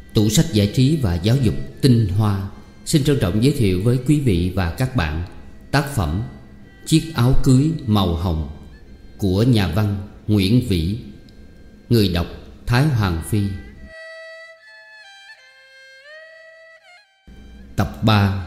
Tủ sách giải trí và giáo dục Tinh Hoa xin trân trọng giới thiệu với quý vị và các bạn tác phẩm Chiếc áo cưới màu hồng của nhà văn Nguyễn Vĩ. Người đọc Thái Hoàng Phi. Tập 3.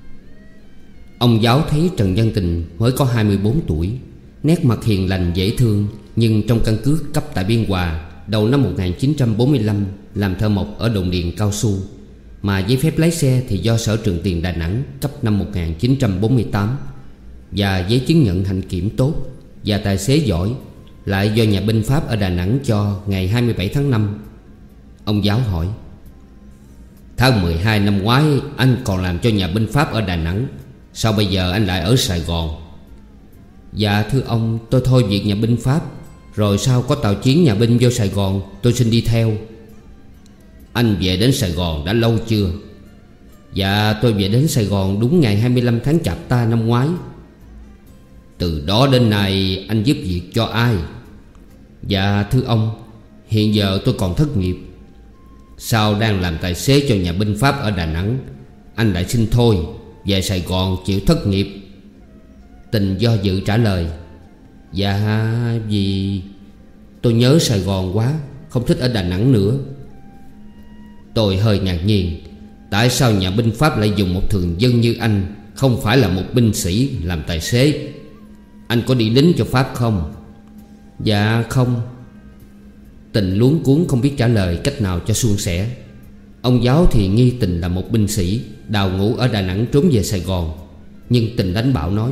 Ông giáo thấy Trần Văn Tình mới có 24 tuổi, nét mặt hiền lành dễ thương. Nhưng trong căn cước cấp tại Biên Hòa đầu năm 1945 làm thợ mộc ở đồn điền cao su, mà giấy phép lái xe thì do Sở Trường Tiền Đà Nẵng cấp năm 1948, và giấy chứng nhận hạnh kiểm tốt và tài xế giỏi lại do nhà binh Pháp ở Đà Nẵng cho ngày 27 tháng 5. Ông giáo hỏi: Tháng 12 năm ngoái anh còn làm cho nhà binh Pháp ở Đà Nẵng, sao bây giờ anh lại ở Sài Gòn? Dạ thưa ông, tôi thôi việc nhà binh Pháp, rồi sau có tàu chiến nhà binh vô Sài Gòn, tôi xin đi theo. Anh về đến Sài Gòn đã lâu chưa? Dạ tôi về đến Sài Gòn đúng ngày 25 tháng Chạp Ta năm ngoái. Từ đó đến nay anh giúp việc cho ai? Dạ thưa ông, hiện giờ tôi còn thất nghiệp. Sao đang làm tài xế cho nhà binh Pháp ở Đà Nẵng, anh lại xin thôi về Sài Gòn chịu thất nghiệp? Tình do dự trả lời: Dạ vì tôi nhớ Sài Gòn quá, không thích ở Đà Nẵng nữa. Tôi hơi ngạc nhiên, tại sao nhà binh Pháp lại dùng một thường dân như anh, không phải là một binh sĩ, làm tài xế? Anh có đi lính cho Pháp không? Dạ không. Tình luống cuống không biết trả lời cách nào cho suôn sẻ. Ông giáo thì nghi Tình là một binh sĩ đào ngũ ở Đà Nẵng trốn về Sài Gòn. Nhưng Tình đánh bạo nói: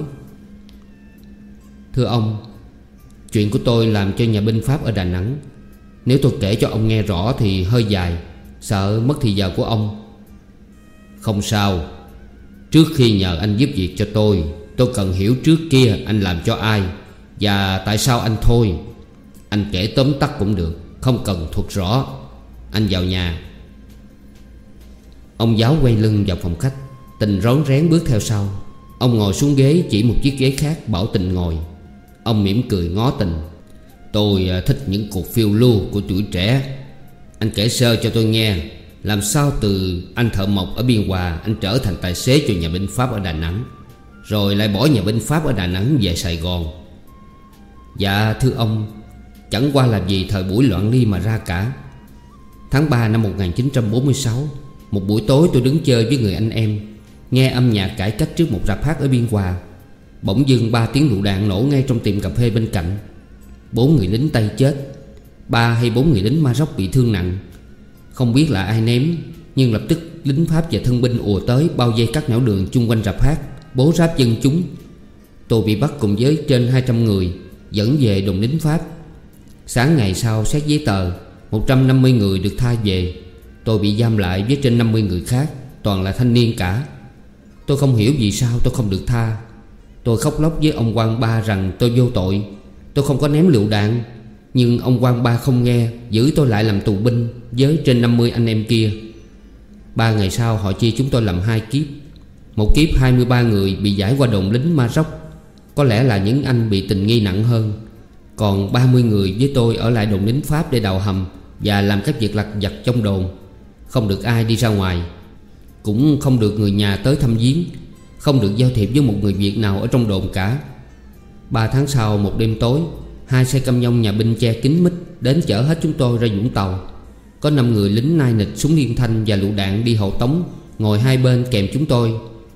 Thưa ông, chuyện của tôi làm cho nhà binh Pháp ở Đà Nẵng, nếu tôi kể cho ông nghe rõ thì hơi dài, sợ mất thì giờ của ông. Không sao. Trước khi nhờ anh giúp việc cho tôi cần hiểu trước kia anh làm cho ai và tại sao anh thôi. Anh kể tóm tắt cũng được, không cần thuật rõ. Anh vào nhà. Ông giáo quay lưng vào phòng khách. Tình rón rén bước theo sau. Ông ngồi xuống ghế, chỉ một chiếc ghế khác bảo Tình ngồi. Ông mỉm cười ngó Tình: Tôi thích những cuộc phiêu lưu của tuổi trẻ. Anh kể sơ cho tôi nghe, làm sao từ anh thợ mộc ở Biên Hòa anh trở thành tài xế cho nhà binh Pháp ở Đà Nẵng, rồi lại bỏ nhà binh Pháp ở Đà Nẵng về Sài Gòn? Dạ thưa ông, chẳng qua là vì thời buổi loạn ly mà ra cả. Tháng 3 năm 1946, một buổi tối tôi đứng chơi với người anh em, nghe âm nhạc cải cách trước một rạp hát ở Biên Hòa. Bỗng dưng 3 tiếng lựu đạn nổ ngay trong tiệm cà phê bên cạnh. 4 người lính Tây chết, 3 hay 4 người lính Maroc bị thương nặng. Không biết là ai ném, nhưng lập tức lính Pháp và thân binh ùa tới, bao vây các nẻo đường chung quanh rạp hát, bố ráp dân chúng. Tôi bị bắt cùng với trên 200 người, dẫn về đồn lính Pháp. Sáng ngày sau xét giấy tờ, 150 người được tha về. Tôi bị giam lại với trên 50 người khác, toàn là thanh niên cả. Tôi không hiểu vì sao tôi không được tha. Tôi khóc lóc với ông Quang Ba rằng tôi vô tội, tôi không có ném lựu đạn. Nhưng ông Quang Ba không nghe, giữ tôi lại làm tù binh với trên 50 anh em kia. 3 ngày sau họ chia chúng tôi làm 2 kiếp. Một kiếp 23 người bị giải qua đồn lính Maroc, có lẽ là những anh bị tình nghi nặng hơn. Còn 30 người với tôi ở lại đồn lính Pháp để đào hầm và làm các việc lặt vặt trong đồn. Không được ai đi ra ngoài, cũng không được người nhà tới thăm viếng, không được giao thiệp với một người Việt nào ở trong đồn cả. 3 tháng sau, một đêm tối, 2 xe cam nhông nhà binh che kín mít đến chở hết chúng tôi ra Vũng Tàu. Có 5 người lính nai nịch súng liên thanh và lựu đạn đi hộ tống, ngồi hai bên kèm chúng tôi.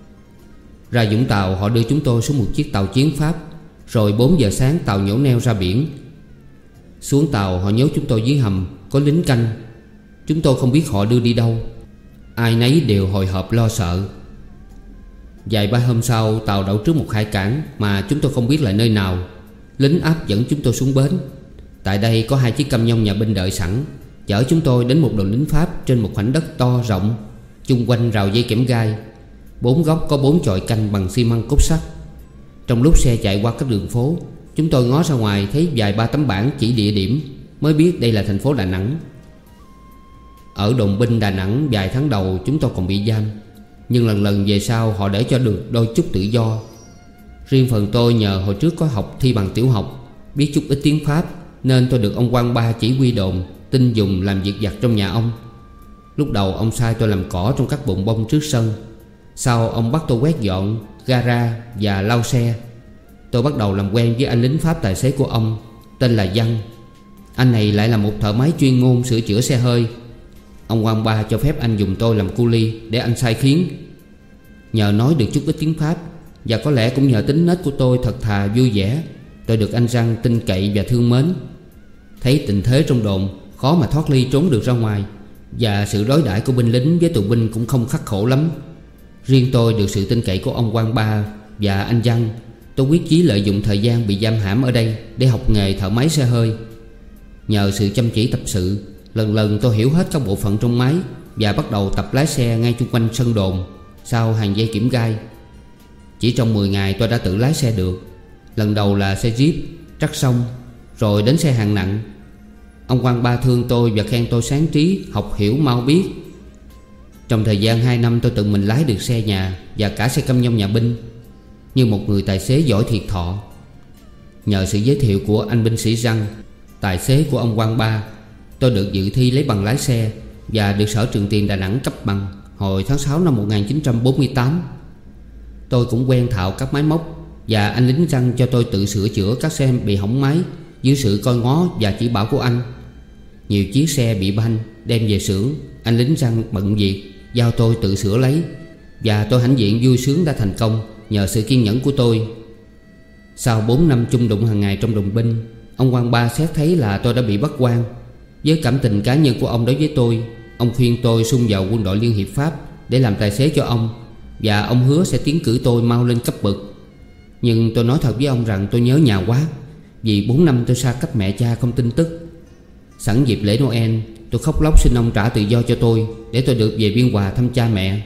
Ra Vũng Tàu, họ đưa chúng tôi xuống một chiếc tàu chiến Pháp. Rồi 4 giờ sáng tàu nhổ neo ra biển. Xuống tàu họ nhốt chúng tôi dưới hầm, có lính canh. Chúng tôi không biết họ đưa đi đâu. Ai nấy đều hồi hộp lo sợ. Vài ba hôm sau, tàu đậu trước một hải cảng mà chúng tôi không biết là nơi nào. Lính áp dẫn chúng tôi xuống bến. Tại đây có 2 chiếc cam nhông nhà binh đợi sẵn, chở chúng tôi đến một đồn lính Pháp trên một khoảnh đất to rộng, chung quanh rào dây kẽm gai. 4 góc có 4 chòi canh bằng xi măng cốt sắt. Trong lúc xe chạy qua các đường phố, chúng tôi ngó ra ngoài thấy vài ba tấm bảng chỉ địa điểm, mới biết đây là thành phố Đà Nẵng. Ở đồn binh Đà Nẵng vài tháng đầu chúng tôi còn bị giam, nhưng lần lần về sau họ để cho được đôi chút tự do. Riêng phần tôi nhờ hồi trước có học thi bằng tiểu học, biết chút ít tiếng Pháp, nên tôi được ông Quang Ba chỉ huy đồn tin dùng làm việc vặt trong nhà ông. Lúc đầu ông sai tôi làm cỏ trong các bụi bông trước sân. Sau ông bắt tôi quét dọn gara và lau xe. Tôi bắt đầu làm quen với anh lính Pháp tài xế của ông, tên là Văn. Anh này lại là một thợ máy chuyên môn sửa chữa xe hơi. Ông Quang Ba cho phép anh dùng tôi làm cu li để anh sai khiến. Nhờ nói được chút ít tiếng Pháp, và có lẽ cũng nhờ tính nết của tôi thật thà vui vẻ, tôi được anh Răng tin cậy và thương mến. Thấy tình thế trong đồn khó mà thoát ly trốn được ra ngoài, và sự đối đãi của binh lính với tù binh cũng không khắc khổ lắm. Riêng tôi được sự tin cậy của ông Quang Ba và anh Văn, tôi quyết chí lợi dụng thời gian bị giam hãm ở đây để học nghề thợ máy xe hơi. Nhờ sự chăm chỉ tập sự, lần lần tôi hiểu hết các bộ phận trong máy, và bắt đầu tập lái xe ngay chung quanh sân đồn, sau hàng dây kiểm gai. Chỉ trong 10 ngày tôi đã tự lái xe được. Lần đầu là xe Jeep, trắc sông, rồi đến xe hạng nặng. Ông Quang Ba thương tôi và khen tôi sáng trí, học hiểu mau biết. Trong thời gian 2 năm tôi tự mình lái được xe nhà và cả xe cam nhông nhà binh, như một người tài xế giỏi thiệt thọ. Nhờ sự giới thiệu của anh binh sĩ Răng, tài xế của ông Quang Ba, tôi được dự thi lấy bằng lái xe và được Sở Trường Tiền Đà Nẵng cấp bằng hồi tháng 6 năm 1948. Tôi cũng quen thạo các máy móc, và anh lính Răng cho tôi tự sửa chữa các xe bị hỏng máy dưới sự coi ngó và chỉ bảo của anh. Nhiều chiếc xe bị banh đem về xưởng, anh lính Răng bận việc giao tôi tự sửa lấy, và tôi hãnh diện vui sướng đã thành công nhờ sự kiên nhẫn của tôi. Sau 4 năm chung đụng hàng ngày trong đồn binh, ông Quang Ba xét thấy là tôi đã bị bất quan. Với cảm tình cá nhân của ông đối với tôi, ông khuyên tôi xung vào quân đội Liên hiệp Pháp để làm tài xế cho ông, và ông hứa sẽ tiến cử tôi mau lên cấp bậc. Nhưng tôi nói thật với ông rằng tôi nhớ nhà quá, vì 4 năm tôi xa cách mẹ cha không tin tức. Sẵn dịp lễ Noel, tôi khóc lóc xin ông trả tự do cho tôi để tôi được về Biên Hòa thăm cha mẹ.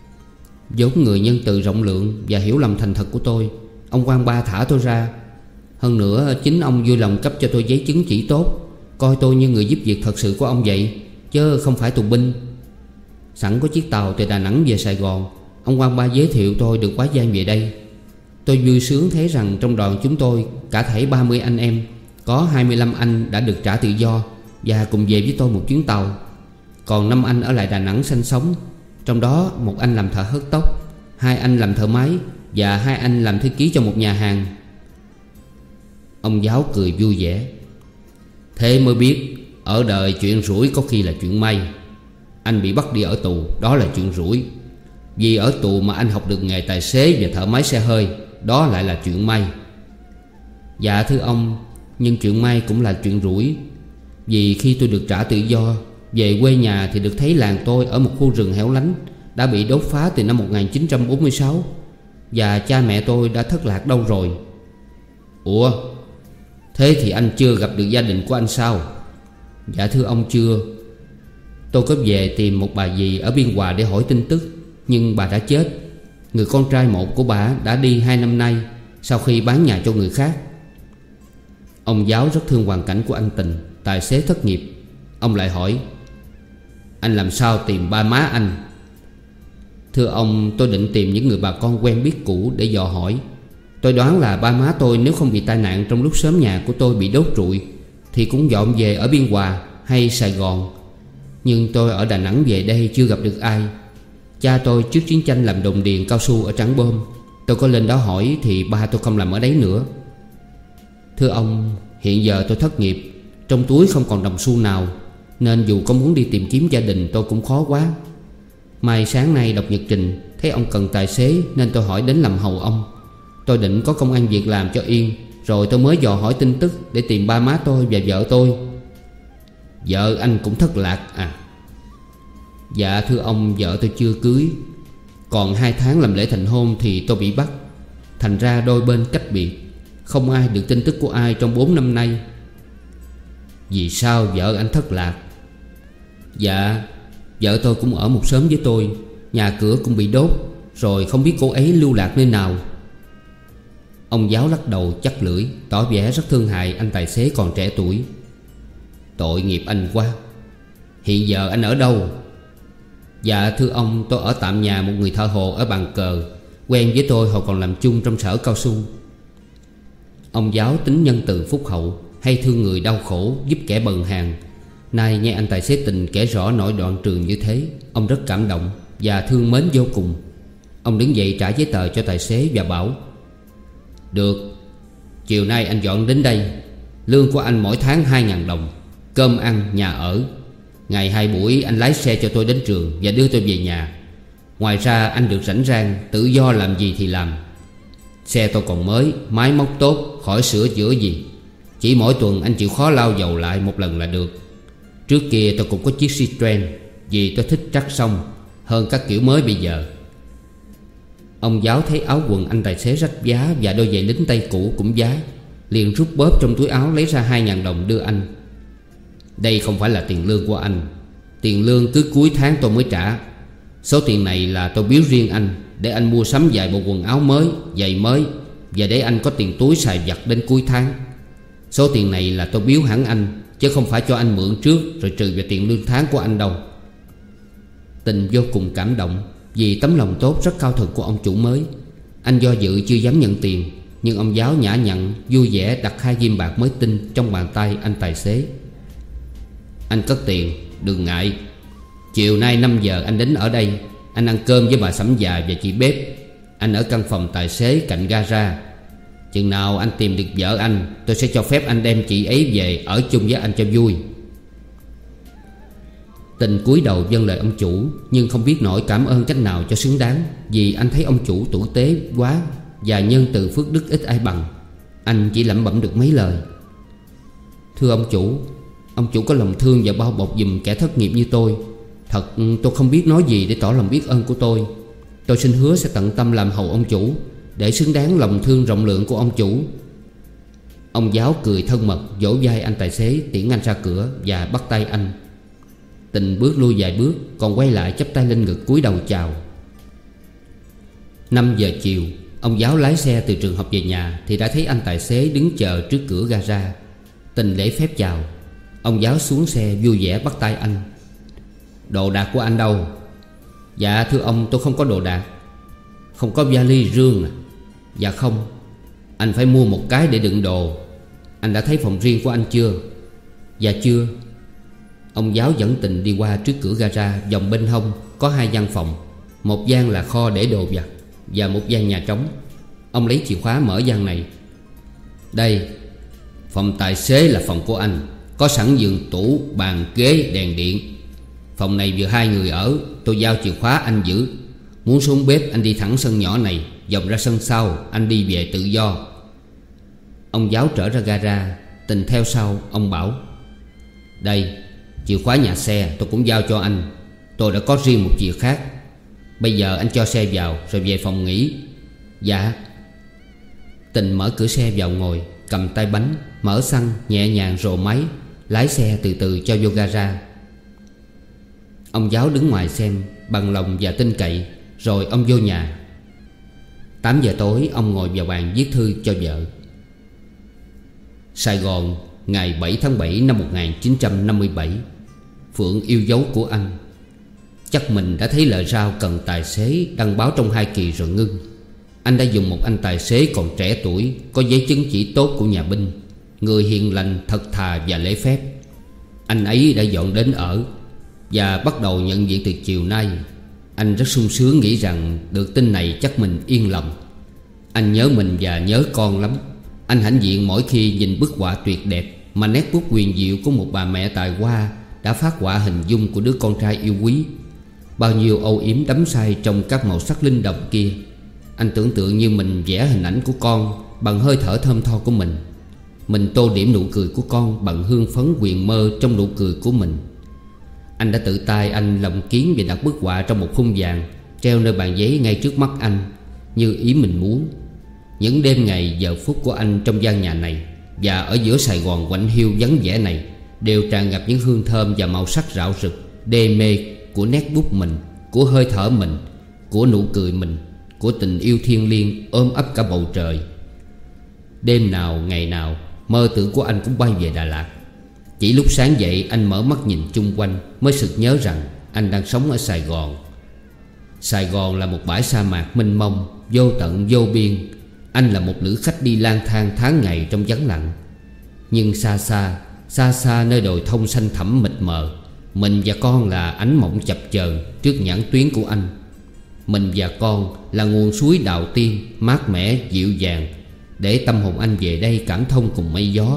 Vốn người nhân từ rộng lượng và hiểu lầm thành thật của tôi, ông Quang Ba thả tôi ra. Hơn nữa chính ông vui lòng cấp cho tôi giấy chứng chỉ tốt, coi tôi như người giúp việc thật sự của ông vậy, chứ không phải tù binh. Sẵn có chiếc tàu từ Đà Nẵng về Sài Gòn, ông Quang Ba giới thiệu tôi được quá giang về đây. Tôi vui sướng thấy rằng trong đoàn chúng tôi cả thảy 30 anh em, có 25 anh đã được trả tự do và cùng về với tôi một chuyến tàu. Còn 5 anh ở lại Đà Nẵng sinh sống, trong đó một anh làm thợ hớt tóc, 2 anh làm thợ máy và 2 anh làm thư ký cho một nhà hàng. Ông giáo cười vui vẻ. Thế mới biết ở đời chuyện rủi có khi là chuyện may. Anh bị bắt đi ở tù, đó là chuyện rủi. Vì ở tù mà anh học được nghề tài xế và thợ máy xe hơi, đó lại là chuyện may. Dạ thưa ông, nhưng chuyện may cũng là chuyện rủi. Vì khi tôi được trả tự do, về quê nhà thì được thấy làng tôi ở một khu rừng hẻo lánh đã bị đốt phá từ năm 1946, và cha mẹ tôi đã thất lạc đâu rồi. Ủa, thế thì anh chưa gặp được gia đình của anh sao? Dạ thưa ông, chưa. Tôi có về tìm một bà dì ở Biên Hòa để hỏi tin tức, nhưng bà đã chết. Người con trai một của bà đã đi 2 năm nay, sau khi bán nhà cho người khác. Ông giáo rất thương hoàn cảnh của anh Tình, tài xế thất nghiệp. Ông lại hỏi: anh làm sao tìm ba má anh? Thưa ông, tôi định tìm những người bà con quen biết cũ để dò hỏi. Tôi đoán là ba má tôi nếu không bị tai nạn trong lúc xóm nhà của tôi bị đốt trụi thì cũng dọn về ở Biên Hòa hay Sài Gòn. Nhưng tôi ở Đà Nẵng về đây chưa gặp được ai. Cha tôi trước chiến tranh làm đồn điền cao su ở Trảng Bom. Tôi có lên đó hỏi thì ba tôi không làm ở đấy nữa. Thưa ông, hiện giờ tôi thất nghiệp, trong túi không còn đồng xu nào, nên dù có muốn đi tìm kiếm gia đình tôi cũng khó quá. Mai sáng nay đọc nhật trình thấy ông cần tài xế nên tôi hỏi đến làm hầu ông. Tôi định có công ăn việc làm cho yên, rồi tôi mới dò hỏi tin tức để tìm ba má tôi và vợ tôi. Vợ anh cũng thất lạc à? Dạ thưa ông, vợ tôi chưa cưới. Còn 2 tháng làm lễ thành hôn thì tôi bị bắt. Thành ra đôi bên cách biệt, không ai được tin tức của ai trong 4 năm nay. Vì sao vợ anh thất lạc? Dạ, vợ tôi cũng ở một xóm với tôi, nhà cửa cũng bị đốt, rồi không biết cô ấy lưu lạc nơi nào. Ông giáo lắc đầu chắc lưỡi, tỏ vẻ rất thương hại anh tài xế còn trẻ tuổi. Tội nghiệp anh quá. Hiện giờ anh ở đâu? Dạ thưa ông, tôi ở tạm nhà một người thợ hồ ở Bàn Cờ, quen với tôi hồi còn làm chung trong sở cao su. Ông giáo tính nhân từ phúc hậu, hay thương người đau khổ, giúp kẻ bần hàn. Nay nghe anh tài xế Tình kể rõ nỗi đoạn trường như thế, ông rất cảm động và thương mến vô cùng. Ông đứng dậy trả giấy tờ cho tài xế và bảo: Được, chiều nay anh dọn đến đây. Lương của anh mỗi tháng 2.000 đồng, cơm ăn, nhà ở. Ngày 2 buổi anh lái xe cho tôi đến trường và đưa tôi về nhà. Ngoài ra anh được rảnh rang, tự do làm gì thì làm. Xe tôi còn mới, máy móc tốt, khỏi sửa chữa gì. Chỉ mỗi tuần anh chịu khó lau dầu lại một lần là được. Trước kia tôi cũng có chiếc Citroen, vì tôi thích trắc sông hơn các kiểu mới bây giờ. Ông giáo thấy áo quần anh tài xế rách giá và đôi giày lính tay cũ cũng giá, liền rút bóp trong túi áo lấy ra 2.000 đồng đưa anh. Đây không phải là tiền lương của anh. Tiền lương cứ cuối tháng tôi mới trả. Số tiền này là tôi biếu riêng anh, để anh mua sắm vài bộ quần áo mới, giày mới, và để anh có tiền túi xài vặt đến cuối tháng. Số tiền này là tôi biếu hẳn anh, chứ không phải cho anh mượn trước rồi trừ về tiền lương tháng của anh đâu. Tình vô cùng cảm động vì tấm lòng tốt rất cao thượng của ông chủ mới. Anh do dự chưa dám nhận tiền, nhưng ông giáo nhã nhặn vui vẻ đặt 2 ghim bạc mới tinh trong bàn tay anh tài xế. Anh cất tiền, đừng ngại. Chiều nay 5 giờ anh đến ở đây. Anh ăn cơm với bà Sẩm già và chị bếp. Anh ở căn phòng tài xế cạnh gara. Chừng nào anh tìm được vợ anh, tôi sẽ cho phép anh đem chị ấy về ở chung với anh cho vui. Tình cúi đầu vâng lời ông chủ, nhưng không biết nổi cảm ơn cách nào cho xứng đáng, vì anh thấy ông chủ tử tế quá và nhân từ phước đức ít ai bằng. Anh chỉ lẩm bẩm được mấy lời: Thưa ông chủ có lòng thương và bao bọc giùm kẻ thất nghiệp như tôi. Thật tôi không biết nói gì để tỏ lòng biết ơn của tôi. Tôi xin hứa sẽ tận tâm làm hầu ông chủ, để xứng đáng lòng thương rộng lượng của ông chủ. Ông giáo cười thân mật vỗ vai anh tài xế tiễn anh ra cửa và bắt tay anh. Tình bước lui vài bước, còn quay lại chắp tay lên ngực cúi đầu chào. 5 giờ chiều, ông giáo lái xe từ trường học về nhà thì đã thấy anh tài xế đứng chờ trước cửa gara. Tình lễ phép chào. Ông giáo xuống xe vui vẻ bắt tay anh. Đồ đạc của anh đâu? Dạ thưa ông, tôi không có đồ đạc. Không có vali rương à? Dạ không. Anh phải mua một cái để đựng đồ. Anh đã thấy phòng riêng của anh chưa? Dạ chưa. Ông giáo dẫn Tình đi qua trước cửa gara. Vòng bên hông có 2 gian phòng. Một gian là kho để đồ vặt và một gian nhà trống. Ông lấy chìa khóa mở gian này. Đây, phòng tài xế là phòng của anh. Có sẵn giường tủ, bàn ghế, đèn điện. Phòng này vừa 2 người ở. Tôi giao chìa khóa anh giữ. Muốn xuống bếp anh đi thẳng sân nhỏ này, vòng ra sân sau, anh đi về tự do. Ông giáo trở ra gara. Tình theo sau. Ông bảo: Đây, chìa khóa nhà xe tôi cũng giao cho anh. Tôi đã có riêng một chìa khác. Bây giờ anh cho xe vào rồi về phòng nghỉ. Dạ. Tình mở cửa xe vào ngồi, cầm tay bánh, mở xăng nhẹ nhàng rồ máy, lái xe từ từ cho vô gara. Ông giáo đứng ngoài xem bằng lòng và tin cậy. Rồi ông vô nhà. 8 giờ tối ông ngồi vào bàn viết thư cho vợ. Sài Gòn, ngày 7 tháng 7 năm 1957. Phượng yêu dấu của anh. Chắc mình đã thấy lời rao cần tài xế đăng báo trong 2 kỳ rồi ngưng. Anh đã dùng một anh tài xế còn trẻ tuổi, có giấy chứng chỉ tốt của nhà binh, người hiền lành, thật thà và lễ phép. Anh ấy đã dọn đến ở và bắt đầu nhận việc từ chiều nay. Anh rất sung sướng nghĩ rằng được tin này chắc mình yên lòng. Anh nhớ mình và nhớ con lắm. Anh hãnh diện mỗi khi nhìn bức họa tuyệt đẹp mà nét bút huyền diệu của một bà mẹ tài hoa đã phác họa hình dung của đứa con trai yêu quý. Bao nhiêu âu yếm đắm say trong các màu sắc linh động kia. Anh tưởng tượng như mình vẽ hình ảnh của con bằng hơi thở thơm tho của mình. Mình tô điểm nụ cười của con bằng hương phấn huyền mơ trong nụ cười của mình. Anh đã tự tay anh lồng kiến và đặt bức họa trong một khung vàng, treo nơi bàn giấy ngay trước mắt anh, như ý mình muốn. Những đêm ngày giờ phút của anh trong gian nhà này và ở giữa Sài Gòn quạnh hiu vắng vẻ này đều tràn ngập những hương thơm và màu sắc rạo rực, đê mê của nét bút mình, của hơi thở mình, của nụ cười mình, của tình yêu thiêng liêng ôm ấp cả bầu trời. Đêm nào ngày nào mơ tưởng của anh cũng bay về Đà Lạt. Chỉ lúc sáng dậy anh mở mắt nhìn chung quanh mới sực nhớ rằng anh đang sống ở Sài Gòn. Sài Gòn là một bãi sa mạc mênh mông, vô tận vô biên. Anh là một lữ khách đi lang thang tháng ngày trong vắng lặng. Nhưng xa xa, Xa xa nơi đồi thông xanh thẳm mịt mờ, mình và con là ánh mộng chập chờn trước nhãn tuyến của anh. Mình và con là nguồn suối Đào Tiên mát mẻ dịu dàng, để tâm hồn anh về đây cảm thông cùng mây gió.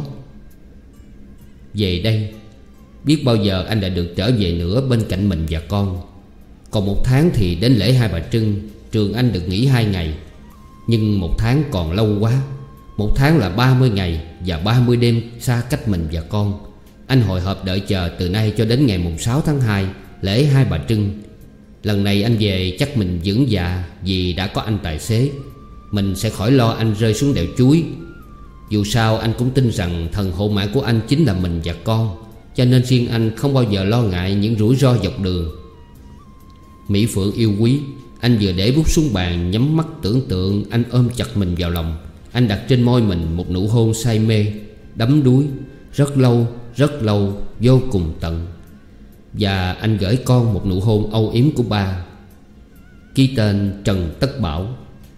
Về đây, biết bao giờ anh đã được trở về nữa bên cạnh mình và con. Còn 1 tháng thì đến lễ Hai Bà Trưng, trường anh được nghỉ 2 ngày. Nhưng 1 tháng còn lâu quá. 1 tháng là 30 ngày và 30 đêm xa cách mình và con. Anh hồi hộp đợi chờ từ nay cho đến ngày mùng 6 tháng 2, lễ Hai Bà Trưng. Lần này anh về chắc mình vững dạ, vì đã có anh tài xế. Mình sẽ khỏi lo anh rơi xuống đèo chuối. Dù sao anh cũng tin rằng thần hộ mãi của anh chính là mình và con, cho nên riêng anh không bao giờ lo ngại những rủi ro dọc đường. Mỹ Phượng yêu quý, anh vừa để bút xuống bàn, nhắm mắt tưởng tượng anh ôm chặt mình vào lòng. Anh đặt trên môi mình một nụ hôn say mê, đắm đuối, rất lâu, vô cùng tận. Và anh gửi con một nụ hôn âu yếm của ba, ký tên Trần Tất Bảo.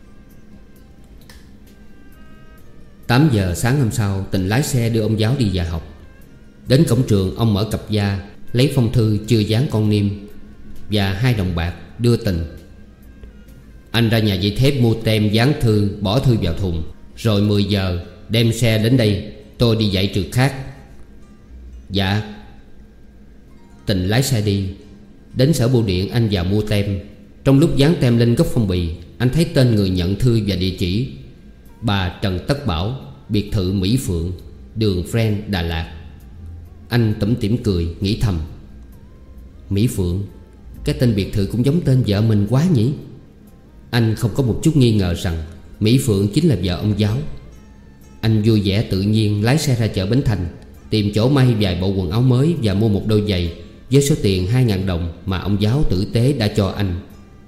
8 giờ sáng hôm sau, Tình lái xe đưa ông giáo đi dạy học. Đến cổng trường, ông mở cặp da, lấy phong thư chưa dán con niêm và 2 đồng bạc đưa Tình. Anh ra nhà giấy thép mua tem dán thư, bỏ thư vào thùng. Rồi 10 giờ đem xe đến đây, tôi đi dạy trường khác. Dạ. Tình lái xe đi. Đến sở bưu điện anh vào mua tem. Trong lúc dán tem lên góc phong bì, anh thấy tên người nhận thư và địa chỉ: bà Trần Tất Bảo, biệt thự Mỹ Phượng, đường Friend, Đà Lạt. Anh tủm tỉm cười, nghĩ thầm: Mỹ Phượng, cái tên biệt thự cũng giống tên vợ mình quá nhỉ. Anh không có một chút nghi ngờ rằng Mỹ Phượng chính là vợ ông giáo. Anh vui vẻ tự nhiên lái xe ra chợ Bến Thành, tìm chỗ may vài bộ quần áo mới và mua một đôi giày với số tiền 2.000 đồng mà ông giáo tử tế đã cho anh.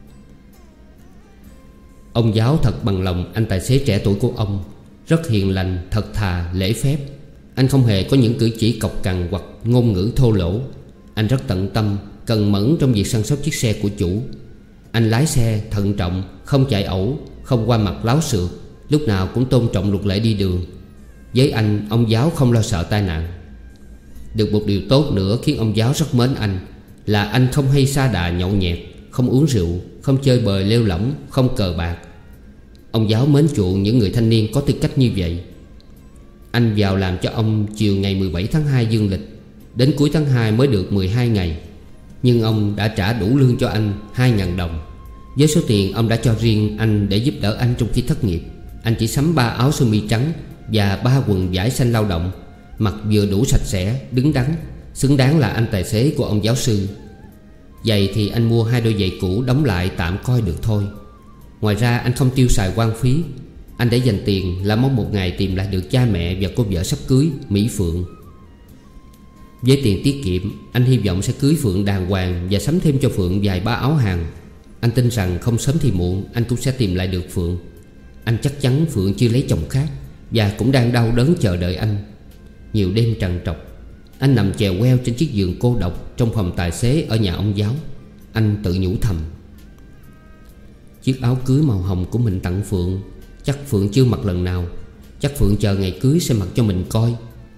Ông giáo thật bằng lòng anh tài xế trẻ tuổi của ông, rất hiền lành, thật thà, lễ phép. Anh không hề có những cử chỉ cộc cằn hoặc ngôn ngữ thô lỗ. Anh rất tận tâm, cần mẫn trong việc săn sóc chiếc xe của chủ. Anh lái xe thận trọng, không chạy ẩu, không qua mặt láo xược, lúc nào cũng tôn trọng luật lệ đi đường. Với anh, ông giáo không lo sợ tai nạn. Được một điều tốt nữa khiến ông giáo rất mến anh là anh không hay sa đà nhậu nhẹt, không uống rượu, không chơi bời lêu lỏng, không cờ bạc. Ông giáo mến chuộng những người thanh niên có tư cách như vậy. Anh vào làm cho ông chiều ngày 17 tháng 2 dương lịch. Đến cuối tháng 2 mới được 12 ngày. Nhưng ông đã trả đủ lương cho anh 2.000 đồng. Với số tiền ông đã cho riêng anh để giúp đỡ anh trong khi thất nghiệp, anh chỉ sắm 3 áo sơ mi trắng và 3 quần vải xanh lao động, mặc vừa đủ sạch sẽ, đứng đắn, xứng đáng là anh tài xế của ông giáo sư. Giày thì anh mua 2 đôi giày cũ đóng lại tạm coi được thôi. Ngoài ra anh không tiêu xài hoang phí. Anh để dành tiền là mong một ngày tìm lại được cha mẹ và cô vợ sắp cưới, Mỹ Phượng. Với tiền tiết kiệm, anh hy vọng sẽ cưới Phượng đàng hoàng và sắm thêm cho Phượng vài 3 áo hàng. Anh tin rằng không sớm thì muộn anh cũng sẽ tìm lại được Phượng. Anh chắc chắn Phượng chưa lấy chồng khác và cũng đang đau đớn chờ đợi anh. Nhiều đêm trằn trọc, anh nằm chèo queo trên chiếc giường cô độc trong phòng tài xế ở nhà ông giáo. Anh tự nhủ thầm: chiếc áo cưới màu hồng của mình tặng Phượng, chắc Phượng chưa mặc lần nào. Chắc Phượng chờ ngày cưới sẽ mặc cho mình coi.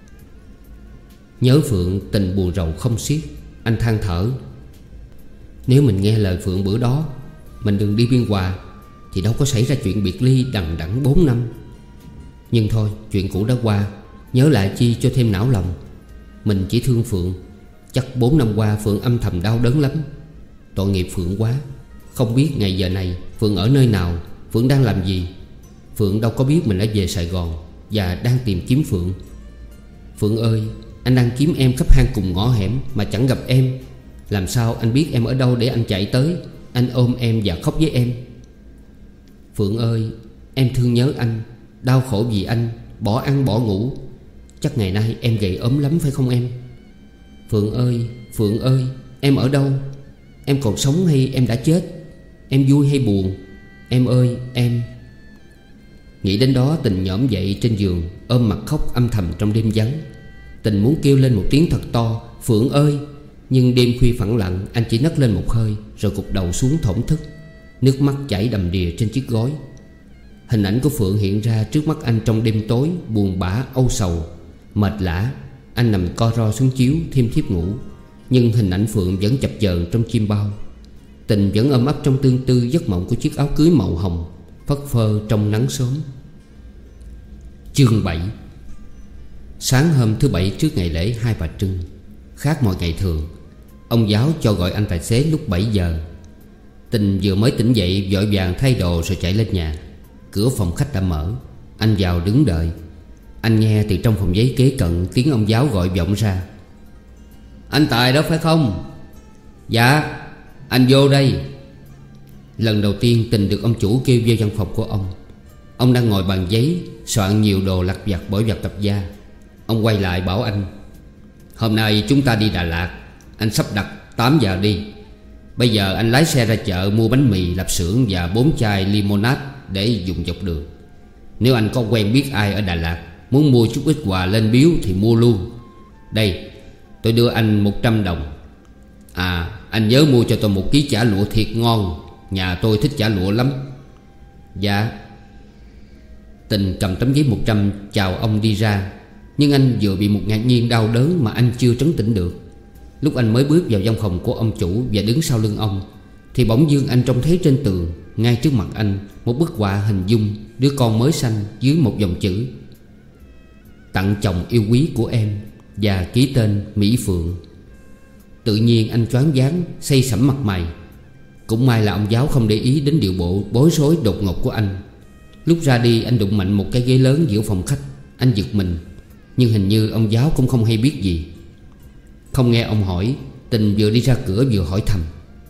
Nhớ Phượng, Tình buồn rầu không xiết. Anh than thở: nếu mình nghe lời Phượng bữa đó, mình đừng đi Biên Hòa, thì đâu có xảy ra chuyện biệt ly đằng đẵng 4 năm. Nhưng thôi, chuyện cũ đã qua, nhớ lại chi cho thêm não lòng. Mình chỉ thương Phượng. Chắc 4 năm qua Phượng âm thầm đau đớn lắm. Tội nghiệp Phượng quá. Không biết ngày giờ này Phượng ở nơi nào, Phượng đang làm gì. Phượng đâu có biết mình đã về Sài Gòn và đang tìm kiếm Phượng. Phượng ơi, anh đang kiếm em khắp hang cùng ngõ hẻm mà chẳng gặp em. Làm sao anh biết em ở đâu để anh chạy tới, anh ôm em và khóc với em. Phượng ơi, em thương nhớ anh, đau khổ vì anh, bỏ ăn bỏ ngủ. Chắc ngày nay em gầy ốm lắm phải không em? Phượng ơi, em ở đâu? Em còn sống hay em đã chết? Em vui hay buồn? Em ơi, em. Nghĩ đến đó, Tình nhổm dậy trên giường, ôm mặt khóc âm thầm trong đêm vắng. Tình muốn kêu lên một tiếng thật to: Phượng ơi! Nhưng đêm khuya phẳng lặng, anh chỉ nấc lên một hơi rồi gục đầu xuống thổn thức. Nước mắt chảy đầm đìa trên chiếc gối. Hình ảnh của Phượng hiện ra trước mắt anh trong đêm tối, buồn bã, âu sầu, mệt lả. Anh nằm co ro xuống chiếu thêm thiếp ngủ. Nhưng hình ảnh Phượng vẫn chập chờn trong chim bao. Tình vẫn ôm ấp trong tương tư giấc mộng của chiếc áo cưới màu hồng phất phơ trong nắng sớm. Chương 7. Sáng hôm thứ Bảy trước ngày lễ Hai Bà Trưng, khác mọi ngày thường, ông giáo cho gọi anh tài xế lúc 7 giờ. Tình vừa mới tỉnh dậy vội vàng thay đồ rồi chạy lên nhà. Cửa phòng khách đã mở. Anh vào đứng đợi. Anh nghe từ trong phòng giấy kế cận tiếng ông giáo gọi vọng ra: "Anh Tài đó phải không?" "Dạ." "Anh vô đây." Lần đầu tiên Tình được ông chủ kêu vô văn phòng của ông. Ông đang ngồi bàn giấy soạn nhiều đồ lặt vặt bỏi vặt tập da. Ông quay lại bảo anh: "Hôm nay chúng ta đi Đà Lạt. Anh sắp đặt 8 giờ đi. Bây giờ anh lái xe ra chợ mua bánh mì, lạp xưởng và 4 chai limonade để dùng dọc đường. Nếu anh có quen biết ai ở Đà Lạt muốn mua chút ít quà lên biếu thì mua luôn. Đây, tôi đưa anh 100 đồng. À, anh nhớ mua cho tôi 1 ký chả lụa thiệt ngon. Nhà tôi thích chả lụa lắm." "Dạ." Tình cầm tấm giấy 100 chào ông đi ra. Nhưng anh vừa bị một ngạc nhiên đau đớn mà anh chưa trấn tĩnh được. Lúc anh mới bước vào văn phòng của ông chủ và đứng sau lưng ông, thì bỗng dưng anh trông thấy trên tường ngay trước mặt anh một bức họa hình dung đứa con mới sanh dưới một dòng chữ: "Tặng chồng yêu quý của em" và ký tên Mỹ Phượng. Tự nhiên anh choáng váng, xây sẩm mặt mày. Cũng may là ông giáo không để ý đến điệu bộ bối rối đột ngột của anh. Lúc ra đi anh đụng mạnh một cái ghế lớn giữa phòng khách. Anh giật mình, nhưng hình như ông giáo cũng không hay biết gì. Không nghe ông hỏi, Tình vừa đi ra cửa vừa hỏi thầm: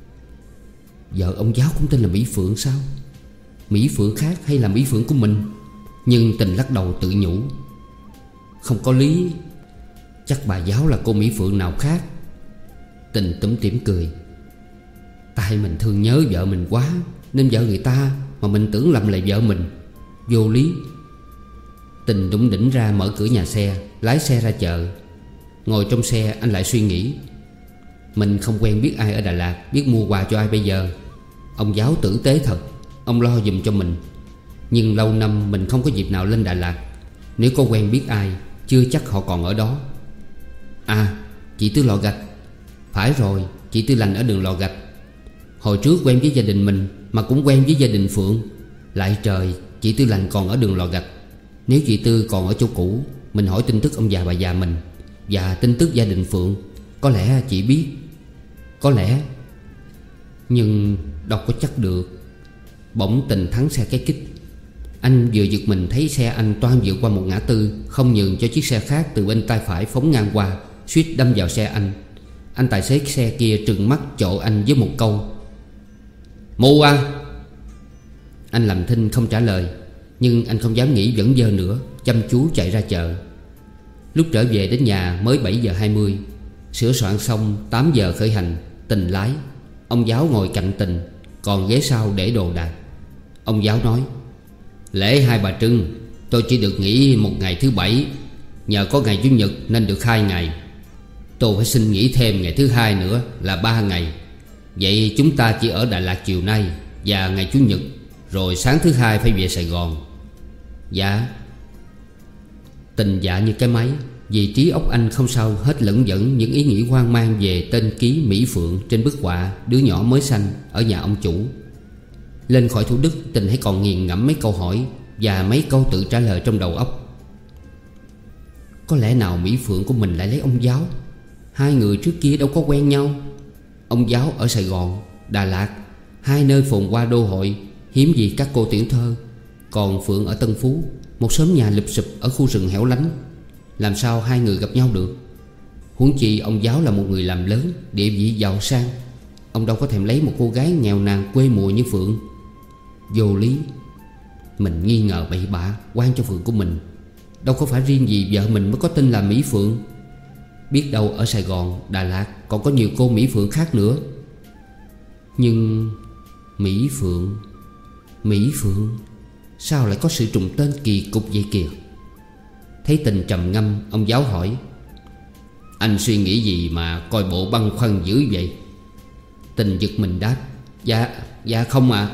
"Vợ ông giáo cũng tên là Mỹ Phượng sao? Mỹ Phượng khác hay là Mỹ Phượng của mình?" Nhưng Tình lắc đầu tự nhủ: "Không có lý. Chắc bà giáo là cô Mỹ Phượng nào khác." Tình tủm tỉm cười: "Tại mình thương nhớ vợ mình quá, nên vợ người ta mà mình tưởng lầm là vợ mình. Vô lý." Tình đủng đỉnh ra mở cửa nhà xe, lái xe ra chợ. Ngồi trong xe anh lại suy nghĩ: mình không quen biết ai ở Đà Lạt, biết mua quà cho ai bây giờ. Ông giáo tử tế thật, ông lo giùm cho mình. Nhưng lâu năm mình không có dịp nào lên Đà Lạt. Nếu có quen biết ai, chưa chắc họ còn ở đó. À, chị Tư Lò Gạch. Phải rồi, chị Tư Lành ở đường Lò Gạch. Hồi trước quen với gia đình mình, mà cũng quen với gia đình Phượng. Lại trời, chị Tư Lành còn ở đường Lò Gạch. Nếu chị Tư còn ở chỗ cũ, mình hỏi tin tức ông già bà già mình và tin tức gia đình Phượng. Có lẽ chị biết. Có lẽ. Nhưng đâu có chắc được. Bỗng Tình thắng xe cái kích. Anh vừa giật mình thấy xe anh toan vượt qua một ngã tư, không nhường cho chiếc xe khác từ bên tay phải phóng ngang qua, suýt đâm vào xe anh. Anh tài xế xe kia trừng mắt chộ anh với một câu: "Mù à?" Anh làm thinh không trả lời. Nhưng anh không dám nghĩ vẫn dơ nữa, chăm chú chạy ra chợ. Lúc trở về đến nhà mới 7 giờ 20. Sửa soạn xong 8 giờ khởi hành. Tình lái. Ông giáo ngồi cạnh Tình, còn ghế sau để đồ đạc. Ông giáo nói: "Lễ Hai Bà Trưng tôi chỉ được nghỉ một ngày thứ Bảy. Nhờ có ngày Chủ nhật nên được 2 ngày. Tôi phải xin nghỉ thêm ngày thứ Hai nữa là 3 ngày. Vậy chúng ta chỉ ở Đà Lạt chiều nay và ngày Chủ nhật, rồi sáng thứ Hai phải về Sài Gòn." "Dạ." Tình dạ như cái máy. Vì trí óc anh không sao hết lẫn vẩn những ý nghĩ hoang mang về tên ký Mỹ Phượng trên bức họa đứa nhỏ mới sanh ở nhà ông chủ. Lên khỏi Thủ Đức, Tình hãy còn nghiền ngẫm mấy câu hỏi và mấy câu tự trả lời trong đầu óc. Có lẽ nào Mỹ Phượng của mình lại lấy ông giáo? Hai người trước kia đâu có quen nhau. Ông giáo ở Sài Gòn, Đà Lạt, hai nơi phồn hoa đô hội, hiếm gì các cô tiểu thơ. Còn Phượng ở Tân Phú, một xóm nhà lụp xụp ở khu rừng hẻo lánh. Làm sao hai người gặp nhau được? Huống chi ông giáo là một người làm lớn, địa vị giàu sang. Ông đâu có thèm lấy một cô gái nghèo nàn quê mùa như Phượng. Vô lý. Mình nghi ngờ bậy bạ quan cho Phượng của mình. Đâu có phải riêng gì vợ mình mới có tên là Mỹ Phượng. Biết đâu ở Sài Gòn, Đà Lạt còn có nhiều cô Mỹ Phượng khác nữa. Nhưng Mỹ Phượng, Mỹ Phượng, sao lại có sự trùng tên kỳ cục vậy kìa? Thấy Tình trầm ngâm, ông giáo hỏi: "Anh suy nghĩ gì mà coi bộ băn khoăn dữ vậy?" Tình giật mình đáp: Dạ không ạ."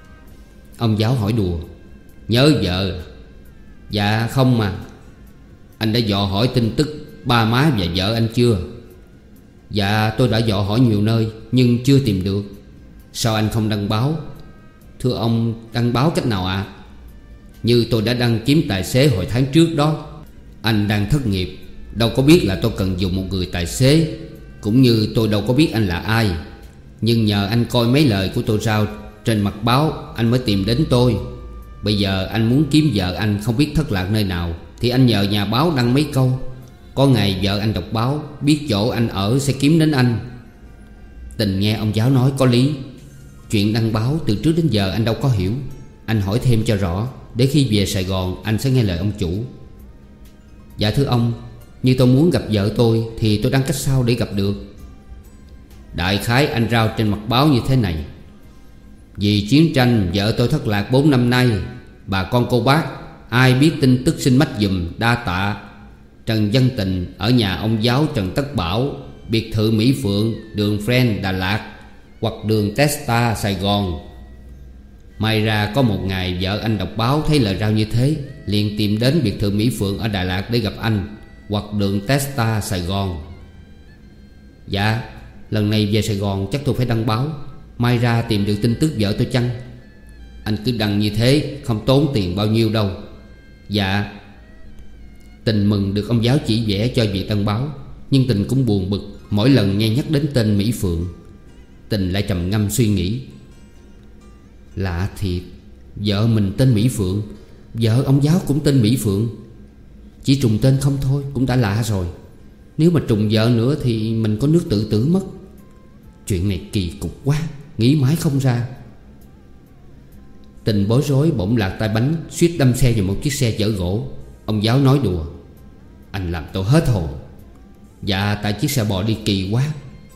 Ông giáo hỏi đùa: "Nhớ vợ?" "Dạ không mà." Anh đã dò hỏi tin tức ba má và vợ anh chưa? Dạ tôi đã dò hỏi nhiều nơi nhưng chưa tìm được. Sao anh không đăng báo? Thưa ông, đăng báo cách nào ạ? Như tôi đã đăng kiếm tài xế hồi tháng trước đó. Anh đang thất nghiệp, đâu có biết là tôi cần dùng một người tài xế. Cũng như tôi đâu có biết anh là ai. Nhưng nhờ anh coi mấy lời của tôi rao trên mặt báo, anh mới tìm đến tôi. Bây giờ anh muốn kiếm vợ anh không biết thất lạc nơi nào, thì anh nhờ nhà báo đăng mấy câu. Có ngày vợ anh đọc báo, biết chỗ anh ở sẽ kiếm đến anh. Tình nghe ông giáo nói có lý. Chuyện đăng báo từ trước đến giờ anh đâu có hiểu. Anh hỏi thêm cho rõ, để khi về Sài Gòn anh sẽ nghe lời ông chủ. Dạ thưa ông, như tôi muốn gặp vợ tôi thì tôi đăng cách sao để gặp được? Đại khái anh rao trên mặt báo như thế này: vì chiến tranh vợ tôi thất lạc 4 năm nay. Bà con cô bác ai biết tin tức xin mách dùm đa tạ. Trần Văn Tình ở nhà ông giáo Trần Tất Bảo, biệt thự Mỹ Phượng, đường Friend Đà Lạt hoặc đường Testa Sài Gòn. May ra có một ngày vợ anh đọc báo thấy lời rao như thế, liền tìm đến biệt thự Mỹ Phượng ở Đà Lạt để gặp anh, hoặc đường Testa Sài Gòn. Dạ, lần này về Sài Gòn chắc tôi phải đăng báo. May ra tìm được tin tức vợ tôi chăng? Anh cứ đăng như thế, không tốn tiền bao nhiêu đâu. Dạ. Tình mừng được ông giáo chỉ vẽ cho việc đăng báo, nhưng Tình cũng buồn bực mỗi lần nghe nhắc đến tên Mỹ Phượng. Tình lại trầm ngâm suy nghĩ. Lạ thiệt, vợ mình tên Mỹ Phượng, vợ ông giáo cũng tên Mỹ Phượng. Chỉ trùng tên không thôi cũng đã lạ rồi. Nếu mà trùng vợ nữa thì mình có nước tự tử mất. Chuyện này kỳ cục quá, nghĩ mãi không ra. Tình bối rối bỗng lạc tay bánh, suýt đâm xe vào một chiếc xe chở gỗ. Ông giáo nói đùa: anh làm tôi hết hồn. Dạ tại chiếc xe bò đi kỳ quá.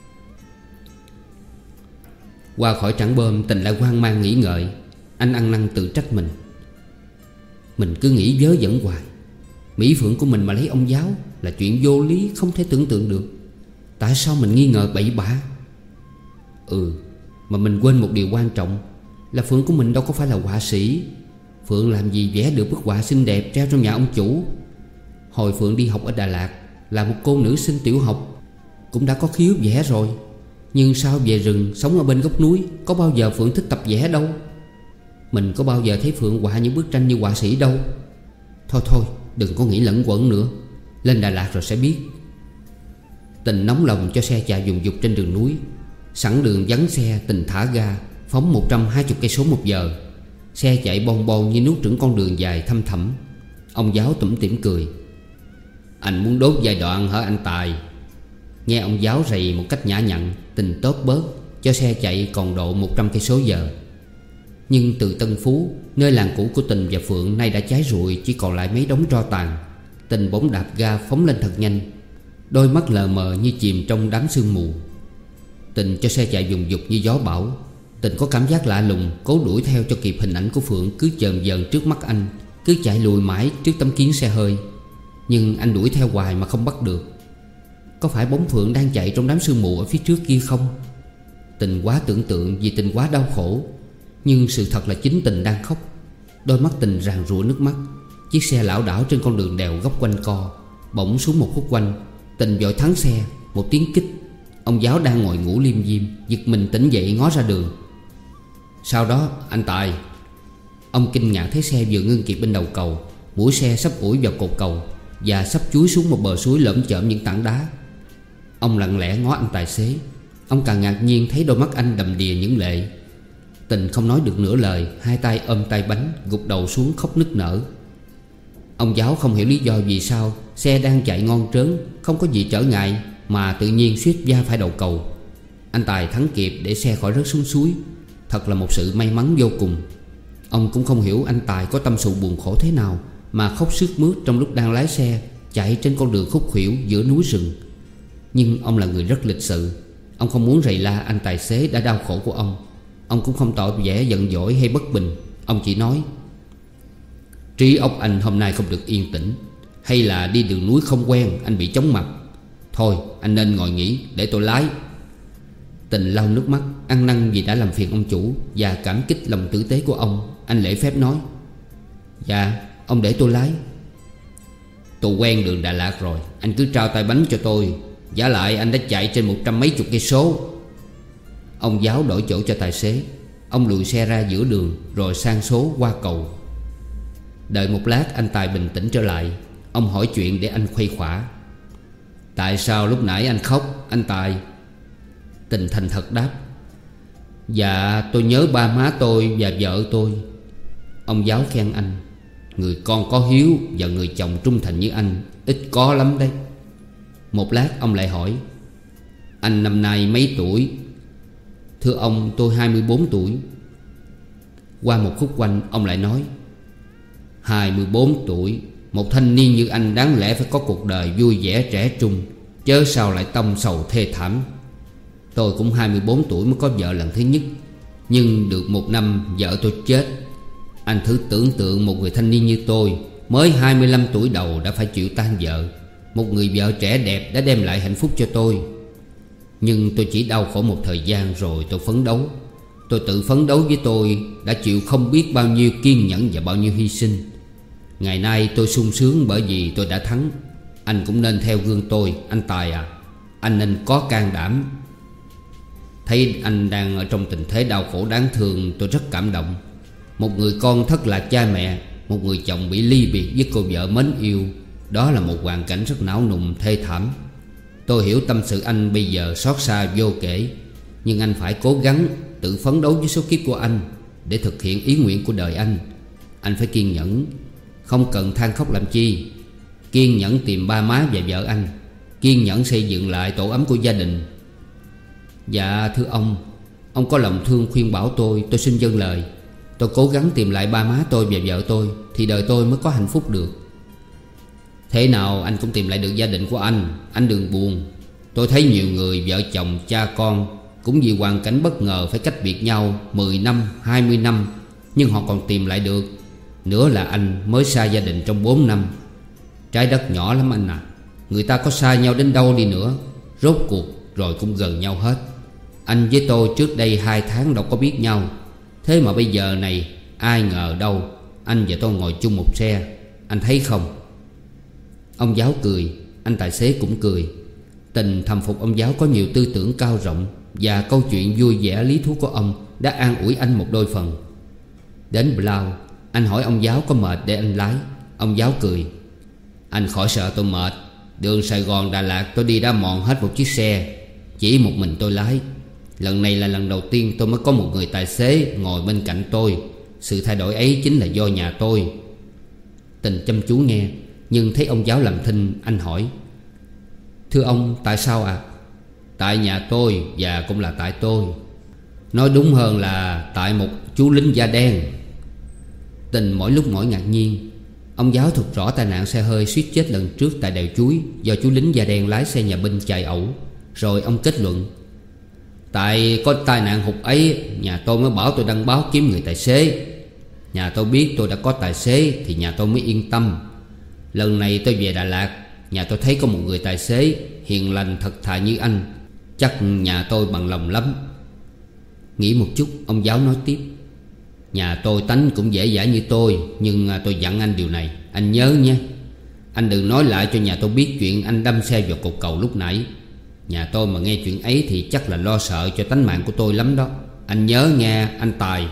Qua khỏi Trảng Bom, Tình lại hoang mang nghĩ ngợi. Anh ăn năn tự trách mình. Mình cứ nghĩ vớ vẩn hoài. Mỹ Phượng của mình mà lấy ông giáo là chuyện vô lý, không thể tưởng tượng được. Tại sao mình nghi ngờ bậy bạ? Mà mình quên một điều quan trọng là Phượng của mình đâu có phải là họa sĩ. Phượng làm gì vẽ được bức họa xinh đẹp treo trong nhà ông chủ. Hồi Phượng đi học ở Đà Lạt, là một cô nữ sinh tiểu học, cũng đã có khiếu vẽ rồi. Nhưng sao về rừng sống ở bên gốc núi, có bao giờ Phượng thích tập vẽ đâu. Mình có bao giờ thấy Phượng họa những bức tranh như họa sĩ đâu. Thôi đừng có nghĩ lẫn quẩn nữa. Lên Đà Lạt rồi sẽ biết. Tình nóng lòng cho xe chạy vùng vụt trên đường núi. Sẵn đường vắng xe, Tình thả ga phóng 120 cây số một giờ. Xe chạy bon bon như nuốt trửng con đường dài thăm thẳm. Ông giáo tủm tỉm cười: anh muốn đốt giai đoạn hả anh Tài? Nghe ông giáo rầy một cách nhã nhặn, Tình tốt bớt, cho xe chạy còn độ 100 cây số giờ. Nhưng từ Tân Phú, nơi làng cũ của Tình và Phượng nay đã cháy rụi, chỉ còn lại mấy đống tro tàn. Tình bỗng đạp ga phóng lên thật nhanh, đôi mắt lờ mờ như chìm trong đám sương mù. Tình cho xe chạy vùng vụt như gió bão. Tình có cảm giác lạ lùng, cố đuổi theo cho kịp hình ảnh của Phượng cứ chờn dần trước mắt anh, cứ chạy lùi mãi trước tấm kiến xe hơi. Nhưng anh đuổi theo hoài mà không bắt được. Có phải bóng Phượng đang chạy trong đám sương mù ở phía trước kia không? Tình quá tưởng tượng vì Tình quá đau khổ. Nhưng sự thật là chính Tình đang khóc. Đôi mắt Tình ràn rụa nước mắt. Chiếc xe lảo đảo trên con đường đèo góc quanh co. Bỗng xuống một khúc quanh, Tình vội thắng xe. Một tiếng kích. Ông giáo đang ngồi ngủ liêm diêm giật mình tỉnh dậy ngó ra đường. Sau đó anh Tài. Ông kinh ngạc thấy xe vừa ngưng kịp bên đầu cầu. Mũi xe sắp ủi vào cột cầu và sắp chúi xuống một bờ suối lởm chởm những tảng đá. Ông lặng lẽ ngó anh tài xế. Ông càng ngạc nhiên thấy đôi mắt anh đầm đìa những lệ. Tình không nói được nửa lời, hai tay ôm tay bánh, gục đầu xuống khóc nức nở. Ông giáo không hiểu lý do vì sao xe đang chạy ngon trớn, không có gì trở ngại, mà tự nhiên suýt va phải đầu cầu. Anh Tài thắng kịp để xe khỏi rớt xuống suối. Thật là một sự may mắn vô cùng. Ông cũng không hiểu anh Tài có tâm sự buồn khổ thế nào mà khóc sướt mướt trong lúc đang lái xe chạy trên con đường khúc khuỷu giữa núi rừng. Nhưng ông là người rất lịch sự. Ông không muốn rầy la anh tài xế đã đau khổ của ông. Ông cũng không tỏ vẻ giận dỗi hay bất bình. Ông chỉ nói: trí óc anh hôm nay không được yên tĩnh, hay là đi đường núi không quen anh bị chóng mặt. Thôi anh nên ngồi nghỉ để tôi lái. Tình lau nước mắt ăn năn vì đã làm phiền ông chủ, và cảm kích lòng tử tế của ông, anh lễ phép nói: dạ ông để tôi lái. Tôi quen đường Đà Lạt rồi, anh cứ trao tay bánh cho tôi. Vả lại anh đã chạy trên 100 mấy chục cây số. Ông giáo đổi chỗ cho tài xế. Ông lùi xe ra giữa đường rồi sang số qua cầu. Đợi một lát anh Tài bình tĩnh trở lại. Ông hỏi chuyện để anh khuây khỏa. Tại sao lúc nãy anh khóc anh Tài? Tình thành thật đáp. Dạ tôi nhớ ba má tôi và vợ tôi. Ông giáo khen anh. Người con có hiếu và người chồng trung thành như anh ít có lắm đấy. Một lát ông lại hỏi. Anh năm nay mấy tuổi? Thưa ông tôi 24 tuổi. Qua một khúc quanh ông lại nói. 24 tuổi. Một thanh niên như anh đáng lẽ phải có cuộc đời vui vẻ trẻ trung, chớ sao lại tâm sầu thê thảm. Tôi cũng 24 tuổi mới có vợ lần thứ nhất. Nhưng được một năm vợ tôi chết. Anh thử tưởng tượng một người thanh niên như tôi mới 25 tuổi đầu đã phải chịu tan vợ. Một người vợ trẻ đẹp đã đem lại hạnh phúc cho tôi. Nhưng tôi chỉ đau khổ một thời gian rồi tôi phấn đấu. Tôi tự phấn đấu với tôi đã chịu không biết bao nhiêu kiên nhẫn và bao nhiêu hy sinh. Ngày nay tôi sung sướng bởi vì tôi đã thắng. Anh cũng nên theo gương tôi anh Tài à. Anh nên có can đảm. Thấy anh đang ở trong tình thế đau khổ đáng thương, tôi rất cảm động. Một người con thất lạc cha mẹ, một người chồng bị ly biệt với cô vợ mến yêu, đó là một hoàn cảnh rất não nùng thê thảm. Tôi hiểu tâm sự anh bây giờ xót xa vô kể. Nhưng anh phải cố gắng tự phấn đấu với số kiếp của anh để thực hiện ý nguyện của đời anh. Anh phải kiên nhẫn, không cần than khóc làm chi. Kiên nhẫn tìm ba má và vợ anh, kiên nhẫn xây dựng lại tổ ấm của gia đình. Dạ thưa ông có lòng thương khuyên bảo tôi xin vâng lời. Tôi cố gắng tìm lại ba má tôi và vợ tôi thì đời tôi mới có hạnh phúc được. Thế nào anh cũng tìm lại được gia đình của anh đừng buồn. Tôi thấy nhiều người vợ chồng cha con cũng vì hoàn cảnh bất ngờ phải cách biệt nhau 10 năm, 20 năm, nhưng họ còn tìm lại được. Nữa là anh mới xa gia đình trong 4 năm. Trái đất nhỏ lắm anh à. Người ta có xa nhau đến đâu đi nữa, rốt cuộc rồi cũng gần nhau hết. Anh với tôi trước đây 2 tháng đâu có biết nhau. Thế mà bây giờ này ai ngờ đâu anh và tôi ngồi chung một xe. Anh thấy không? Ông giáo cười. Anh tài xế cũng cười. Tình thầm phục ông giáo có nhiều tư tưởng cao rộng, và câu chuyện vui vẻ lý thú của ông đã an ủi anh một đôi phần. Đến Blau, anh hỏi ông giáo có mệt để anh lái. Ông giáo cười. Anh khỏi sợ tôi mệt. Đường Sài Gòn Đà Lạt tôi đi đã mòn hết một chiếc xe, chỉ một mình tôi lái. Lần này là lần đầu tiên tôi mới có một người tài xế ngồi bên cạnh tôi. Sự thay đổi ấy chính là do nhà tôi. Tình chăm chú nghe, nhưng thấy ông giáo làm thinh, anh hỏi. Thưa ông tại sao ạ? Tại nhà tôi và cũng là tại tôi. Nói đúng hơn là tại một chú lính da đen. Tình mỗi lúc mỗi ngạc nhiên. Ông giáo thuật rõ tai nạn xe hơi suýt chết lần trước tại đèo Chuối do chú lính da đen lái xe nhà binh chạy ẩu. Rồi ông kết luận. Tại có tai nạn hụt ấy, nhà tôi mới bảo tôi đăng báo kiếm người tài xế. Nhà tôi biết tôi đã có tài xế thì nhà tôi mới yên tâm. Lần này tôi về Đà Lạt, nhà tôi thấy có một người tài xế hiền lành thật thà như anh. Chắc nhà tôi bằng lòng lắm. Nghĩ một chút, ông giáo nói tiếp. Nhà tôi tánh cũng dễ dãi như tôi, nhưng tôi dặn anh điều này, anh nhớ nhé. Anh đừng nói lại cho nhà tôi biết chuyện anh đâm xe vào cột cầu lúc nãy. Nhà tôi mà nghe chuyện ấy thì chắc là lo sợ cho tánh mạng của tôi lắm đó. Anh nhớ nghe anh Tài.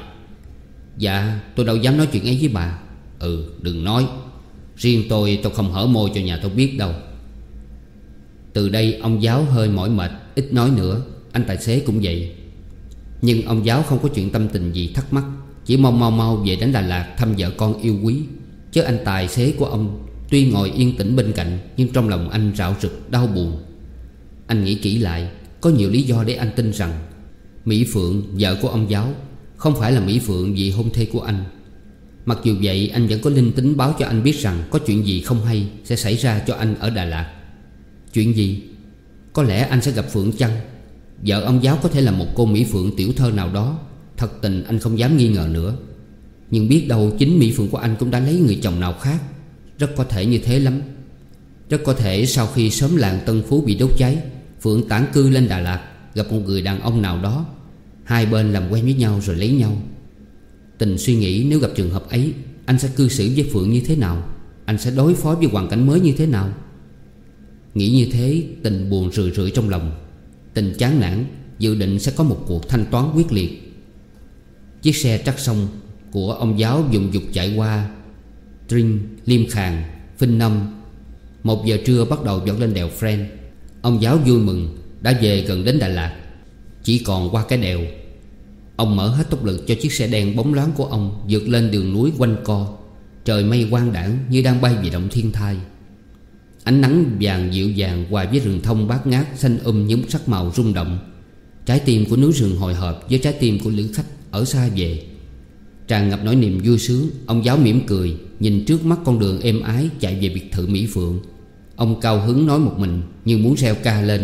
Dạ tôi đâu dám nói chuyện ấy với bà. Đừng nói. Riêng tôi không hở môi cho nhà tôi biết đâu. Từ đây ông giáo hơi mỏi mệt, ít nói nữa. Anh tài xế cũng vậy. Nhưng ông giáo không có chuyện tâm tình gì thắc mắc, chỉ mong mau về đến Đà Lạt thăm vợ con yêu quý. Chứ anh tài xế của ông tuy ngồi yên tĩnh bên cạnh, nhưng trong lòng anh rạo rực đau buồn. Anh nghĩ kỹ lại, có nhiều lý do để anh tin rằng Mỹ Phượng, vợ của ông giáo, không phải là Mỹ Phượng vì hôn thê của anh. Mặc dù vậy, anh vẫn có linh tính báo cho anh biết rằng có chuyện gì không hay sẽ xảy ra cho anh ở Đà Lạt. Chuyện gì? Có lẽ anh sẽ gặp Phượng chăng? Vợ ông giáo có thể là một cô Mỹ Phượng tiểu thơ nào đó. Thật tình anh không dám nghi ngờ nữa. Nhưng biết đâu chính Mỹ Phượng của anh cũng đã lấy người chồng nào khác. Rất có thể như thế lắm. Rất có thể sau khi xóm làng Tân Phú bị đốt cháy, Phượng tản cư lên Đà Lạt, gặp một người đàn ông nào đó. Hai bên làm quen với nhau rồi lấy nhau. Tình suy nghĩ nếu gặp trường hợp ấy, anh sẽ cư xử với Phượng như thế nào. anh sẽ đối phó với hoàn cảnh mới như thế nào? Nghĩ như thế, Tình buồn rười rượi trong lòng. Tình chán nản, dự định sẽ có một cuộc thanh toán quyết liệt. Chiếc xe trắc xong của ông giáo dùng dục chạy qua Trinh, Liêm Khàn, Phinh Nâm. 1 giờ trưa bắt đầu dọn lên đèo Phren. Ông giáo vui mừng, đã về gần đến Đà Lạt, chỉ còn qua cái đèo. Ông mở hết tốc lực cho chiếc xe đen bóng loáng của ông vượt lên đường núi quanh co. Trời mây quang đãng như đang bay về động thiên thai. Ánh nắng vàng dịu dàng hòa với rừng thông bát ngát xanh những sắc màu rung động. Trái tim của núi rừng hồi hộp với trái tim của lữ khách ở xa về. Tràn ngập nỗi niềm vui sướng, ông giáo mỉm cười nhìn trước mắt con đường êm ái chạy về biệt thự Mỹ Phượng. Ông cao hứng nói một mình như muốn reo ca lên: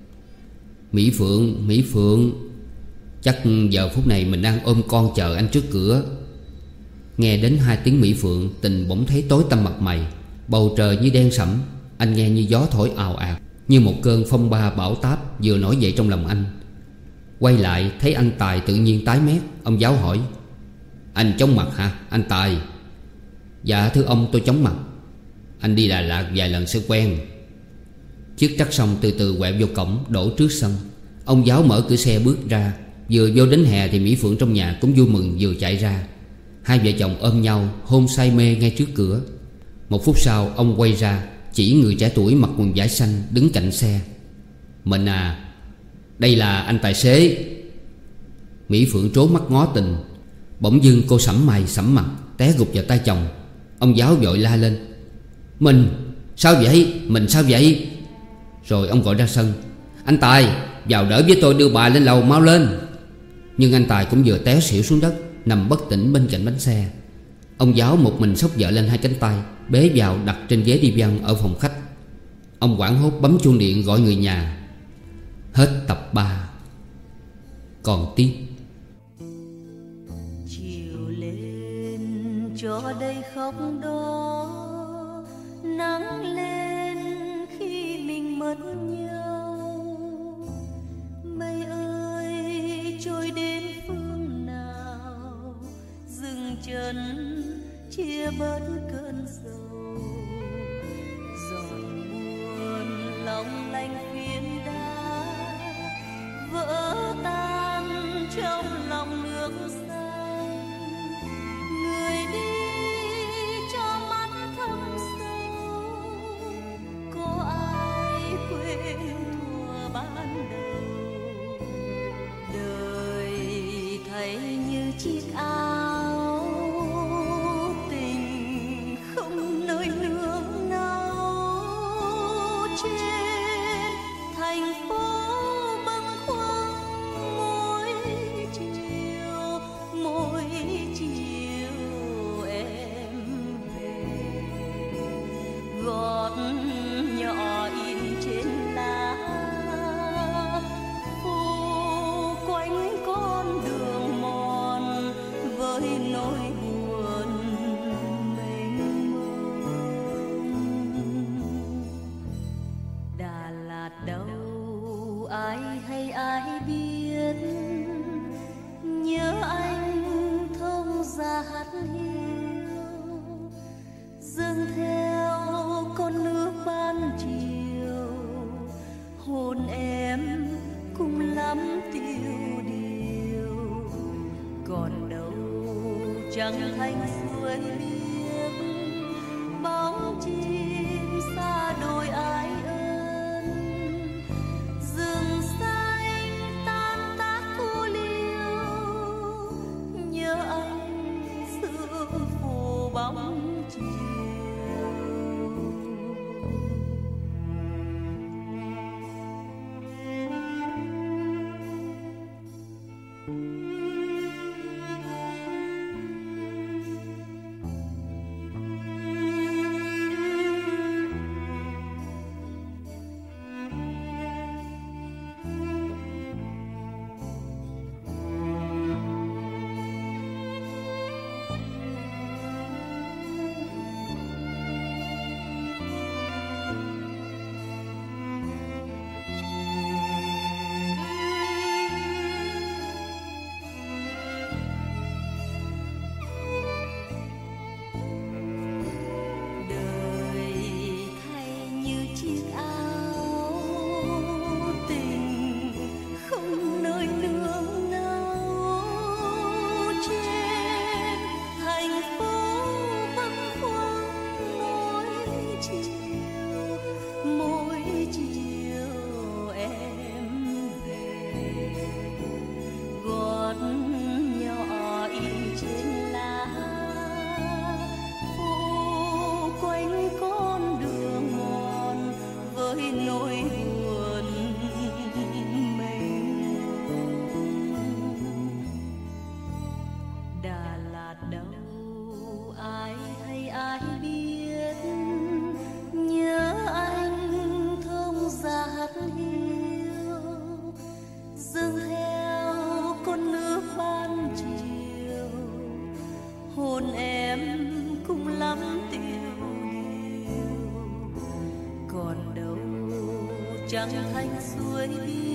Mỹ Phượng, Mỹ Phượng, chắc giờ phút này mình đang ôm con chờ anh trước cửa. Nghe đến 2 tiếng Mỹ Phượng, Tình bỗng thấy tối tăm mặt mày. Bầu trời như đen sẫm. Anh nghe như gió thổi ào ạt, như một cơn phong ba bão táp vừa nổi dậy trong lòng anh. Quay lại thấy anh Tài tự nhiên tái mét. Ông giáo hỏi: Anh chóng mặt hả anh Tài? Dạ thưa ông, tôi chóng mặt. Anh đi Đà Lạt vài lần sẽ quen. Chiếc trắc xong từ từ quẹo vô cổng đổ trước sân. Ông giáo mở cửa xe bước ra. Vừa vô đến hè thì Mỹ Phượng trong nhà cũng vui mừng vừa chạy ra. 2 vợ chồng ôm nhau hôn say mê ngay trước cửa. 1 phút sau ông quay ra chỉ người trẻ tuổi mặc quần vải xanh đứng cạnh xe: Mình à, đây là anh tài xế. Mỹ Phượng trố mắt ngó Tình. Bỗng dưng cô sẫm mày sẫm mặt té gục vào tay chồng. Ông giáo vội la lên: Mình sao vậy? Mình sao vậy? Rồi ông gọi ra sân: Anh Tài, vào đỡ với tôi đưa bà lên lầu mau lên. Nhưng anh Tài cũng vừa té xỉu xuống đất, nằm bất tỉnh bên cạnh bánh xe. Ông giáo một mình xốc vợ lên 2 cánh tay, bế vào đặt trên ghế đi văn ở phòng khách. Ông hoảng hốt bấm chuông điện gọi người nhà. Hết tập 3. Còn tiếp. Chiều lên cho đây khóc đó, nắng lên khi mình mất nhau. Mây ơi trôi đến phương nào, dừng chân chia bớt cơn sầu. Giọt buồn long lanh phiến đá vỡ tan trong lòng nước xanh. Người đi cho mắt thâm sâu, có ai quên thuở ban đầu. Đời thấy như chiếc áo tình không nơi nương náu. Trên thành phố bâng khuâng mỗi chiều em về. Gót nhỏ in trên lá phủ quanh con đường mòn với nỗi buồn mênh mông. Đà Lạt đâu ai hay ai biết, nhớ anh thông ra hát hiu dâng theo con nước ban chiều. Hồn em cùng lắm tiêu điều, còn đâu chẳng thanh suối biếc. Bóng chim xa đôi ái ân, rừng xanh tan tác thu liêu. Nhớ anh sương phủ bóng chiều. trăng thanh suối biếc